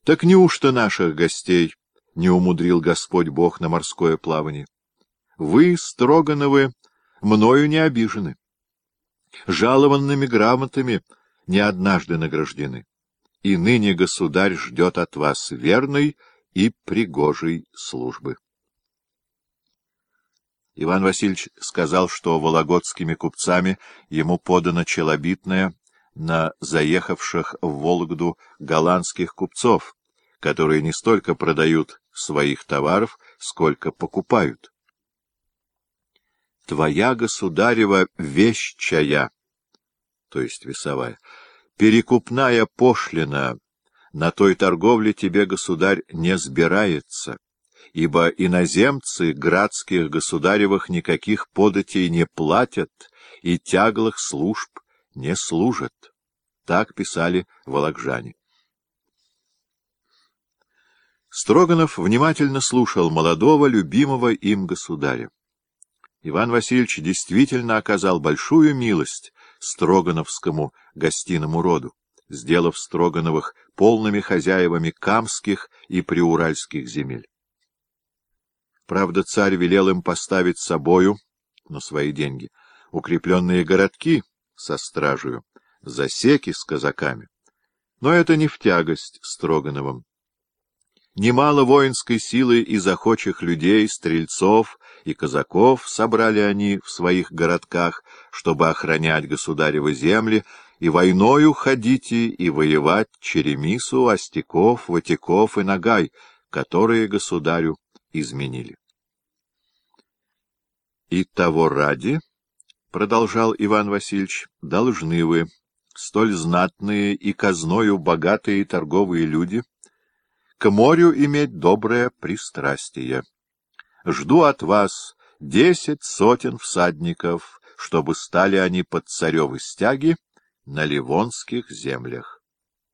Так неужто наших гостей не умудрил Господь Бог на морское плавание? Вы, Строгановы, мною не обижены. Жалованными грамотами не однажды награждены. И ныне государь ждет от вас верной и пригожей службы. Иван Васильевич сказал, что вологодскими купцами ему подано челобитное на заехавших в Вологду голландских купцов, которые не столько продают своих товаров, сколько покупают. «Твоя, государева, вещь чая», то есть весовая, перекупная пошлина на той торговле тебе, государь, не сбирается, ибо иноземцы градских государевых никаких податей не платят и тяглых служб не служат. Так писали вологжане. Строганов внимательно слушал молодого, любимого им государя. Иван Васильевич действительно оказал большую милость строгановскому гостиному роду, сделав Строгановых полными хозяевами камских и приуральских земель. Правда, царь велел им поставить с собою, на свои деньги, укрепленные городки со стражею, засеки с казаками. Но это не в тягость Строгановым. Немало воинской силы из охочих людей, стрельцов и казаков собрали они в своих городках, чтобы охранять государевы земли, и войною ходите и воевать Черемису, Остяков, Ватяков и Нагай, которые государю изменили. «И того ради, — продолжал Иван Васильевич, — должны вы, столь знатные и казною богатые торговые люди, к морю иметь доброе пристрастие. Жду от вас 10 сотен всадников, чтобы стали они под царевы стяги на ливонских землях».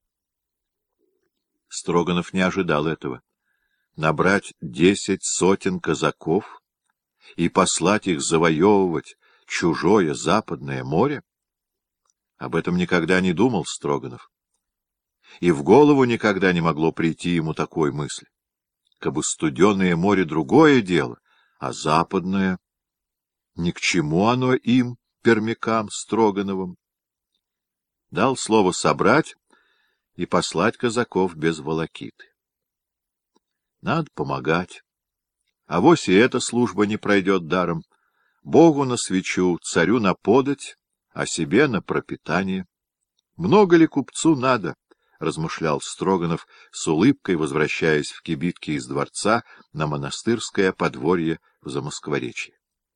Строганов не ожидал этого. Набрать 10 сотен казаков и послать их завоевывать чужое западное море? Об этом никогда не думал Строганов. И в голову никогда не могло прийти ему такой мысли. Кабы студеное море — другое дело, а западное — ни к чему оно им, пермякам Строгановым. Дал слово собрать и послать казаков без волокиты. Надо помогать. Авось и эта служба не пройдет даром. Богу на свечу, царю на подать, а себе на пропитание. Много ли купцу надо? — размышлял Строганов с улыбкой, возвращаясь в кибитке из дворца на монастырское подворье в Замоскворечье.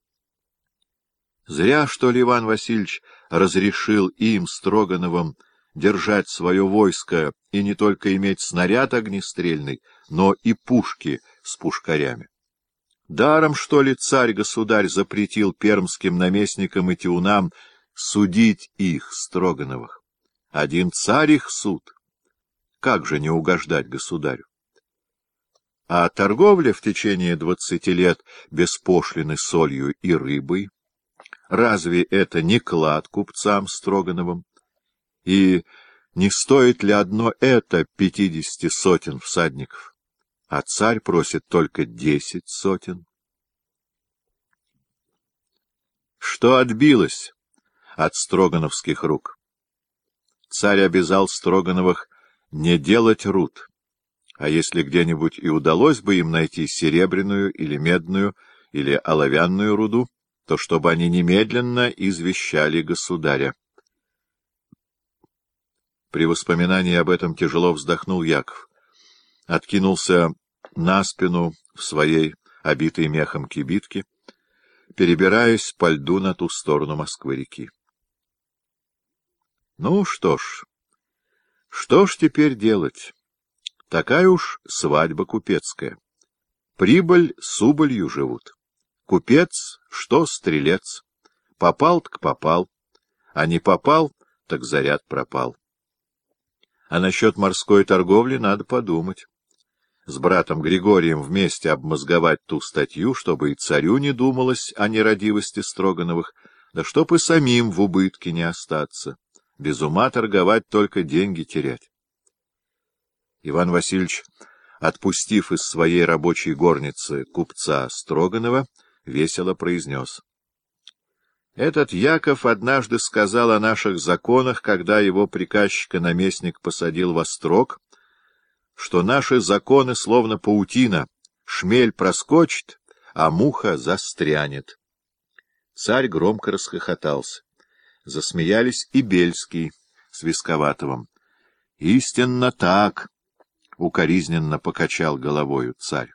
Зря, что ли, Иван Васильевич разрешил им, Строгановым, держать свое войско и не только иметь снаряд огнестрельный, но и пушки с пушкарями. Даром, что ли, царь-государь запретил пермским наместникам и тиунам судить их, Строгановых? Один царь их суд. Как же не угождать государю? А торговля в течение 20 лет без пошлины солью и рыбой, разве это не клад купцам Строгановым? И не стоит ли одно это 50 сотен всадников? А царь просит только 10 сотен. Что отбилось от строгановских рук? Царь обязал Строгановых не делать руд, а если где-нибудь и удалось бы им найти серебряную или медную или оловянную руду, то чтобы они немедленно извещали государя. При воспоминании об этом тяжело вздохнул Яков, откинулся на спину в своей обитой мехом кибитке, перебираясь по льду на ту сторону Москвы-реки. Ну что ж теперь делать? Такая уж свадьба купецкая. Прибыль с убылью живут. Купец, что стрелец. Попал, так попал, а не попал, так заряд пропал. А насчет морской торговли надо подумать. С братом Григорием вместе обмозговать ту статью, чтобы и царю не думалось о нерадивости Строгановых, да чтоб и самим в убытке не остаться. Без ума торговать, только деньги терять. Иван Васильевич, отпустив из своей рабочей горницы купца Строганова, весело произнес: «Этот Яков однажды сказал о наших законах, когда его приказчика-наместник посадил во строк, что наши законы словно паутина, шмель проскочит, а муха застрянет». Царь громко расхохотался. Засмеялись и Бельский с Висковатовым. «Истинно так!» — укоризненно покачал головою царь.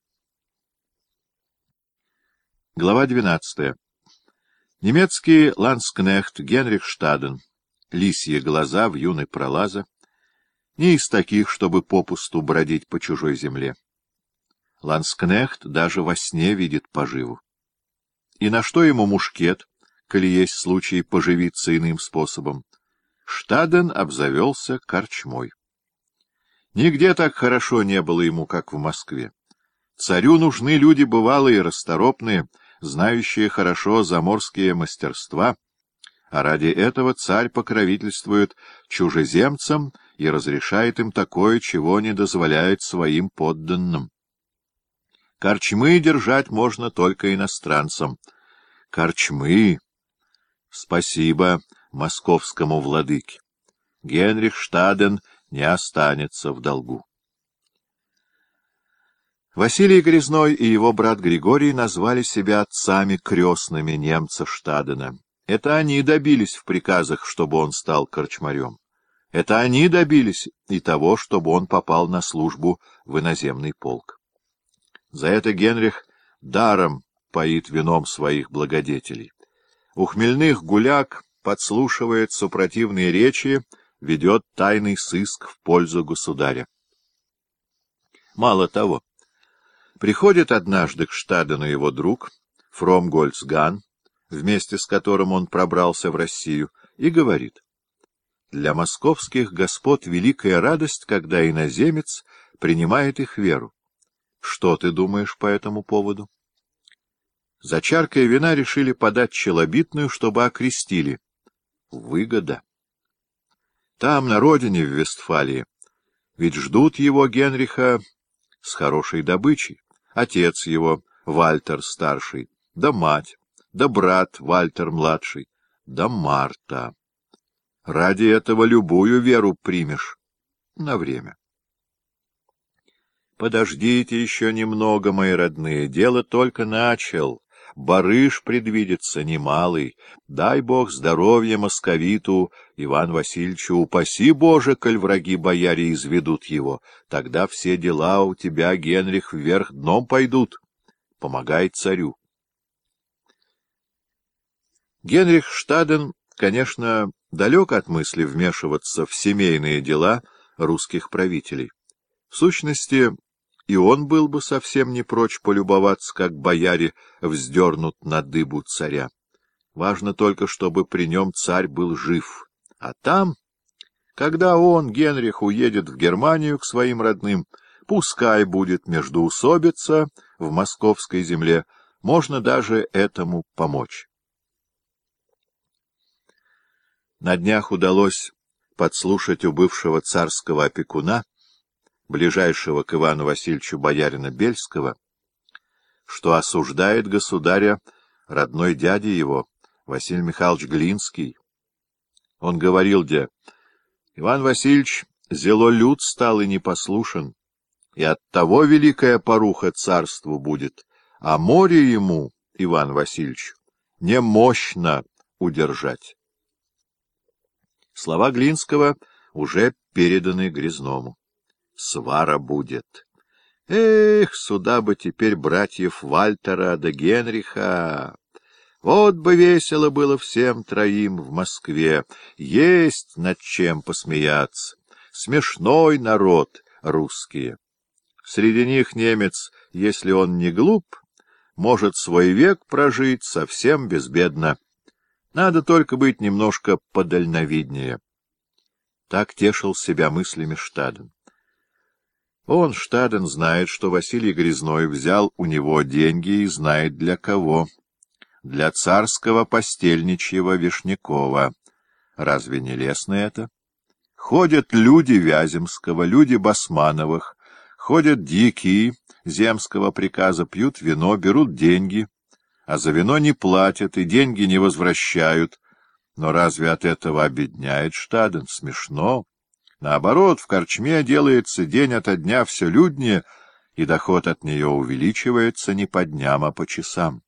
Глава 12. Немецкий ландскнехт Генрих Штаден, лисьи глаза в юной пролаза, не из таких, чтобы попусту бродить по чужой земле. Ландскнехт даже во сне видит поживу. И на что ему мушкет, коли есть случай поживиться иным способом? Штаден обзавелся корчмой. Нигде так хорошо не было ему, как в Москве. Царю нужны люди бывалые, расторопные, знающие хорошо заморские мастерства, а ради этого царь покровительствует чужеземцам и разрешает им такое, чего не дозволяет своим подданным. Корчмы держать можно только иностранцам. Корчмы! Спасибо московскому владыке. Генрих Штаден не останется в долгу. Василий Грязной и его брат Григорий назвали себя отцами крестными немца Штадена. Это они добились в приказах, чтобы он стал корчмарем. Это они добились и того, чтобы он попал на службу в иноземный полк. За это Генрих даром поит вином своих благодетелей. У хмельных гуляк подслушивает супротивные речи, ведет тайный сыск в пользу государя. Мало того, приходит однажды к Штадену его друг Фромгольцган, вместе с которым он пробрался в Россию, и говорит: «Для московских господ великая радость, когда иноземец принимает их веру. Что ты думаешь по этому поводу?» За чаркой вина решили подать челобитную, чтобы окрестили. Выгода. Там, на родине, в Вестфалии, ведь ждут его, Генриха, с хорошей добычей. Отец его, Вальтер старший, да мать, да брат Вальтер-младший, да Марта. Ради этого любую веру примешь на время. Подождите еще немного, мои родные, дело только начал. Барыш предвидится немалый. Дай Бог здоровья московиту Ивану Васильевичу, упаси Боже, коль враги бояре изведут его. Тогда все дела у тебя, Генрих, вверх дном пойдут. Помогай царю. Генрих Штаден, конечно, далек от мысли вмешиваться в семейные дела русских правителей. В сущности, и он был бы совсем не прочь полюбоваться, как бояре вздернут на дыбу царя. Важно только, чтобы при нем царь был жив. А там, когда он, Генрих, уедет в Германию к своим родным, пускай будет междоусобица в московской земле, можно даже этому помочь. На днях удалось подслушать у бывшего царского опекуна, ближайшего к Ивану Васильевичу боярина Бельского, что осуждает государя родной дядя его, Василий Михайлович Глинский. Он говорил, где Иван Васильевич зело люд стал и непослушен, и оттого великая поруха царству будет, а море ему, Иван Васильевич, не мощно удержать. Слова Глинского уже переданы Грязному. Свара будет. Эх, сюда бы теперь братьев Вальтера да Генриха! Вот бы весело было всем троим в Москве, есть над чем посмеяться. Смешной народ русские. Среди них немец, если он не глуп, может свой век прожить совсем безбедно. Надо только быть немножко подальновиднее. Так тешил себя мыслями Штаден. Он, Штаден, знает, что Василий Грязной взял у него деньги и знает для кого. Для царского постельничьего Вишнякова. Разве не лестно это? Ходят люди Вяземского, люди Басмановых, ходят дьяки земского приказа, пьют вино, берут деньги, а за вино не платят и деньги не возвращают. Но разве от этого обедняет Штаден? Смешно. Наоборот, в корчме делается день ото дня все люднее, и доход от нее увеличивается не по дням, а по часам.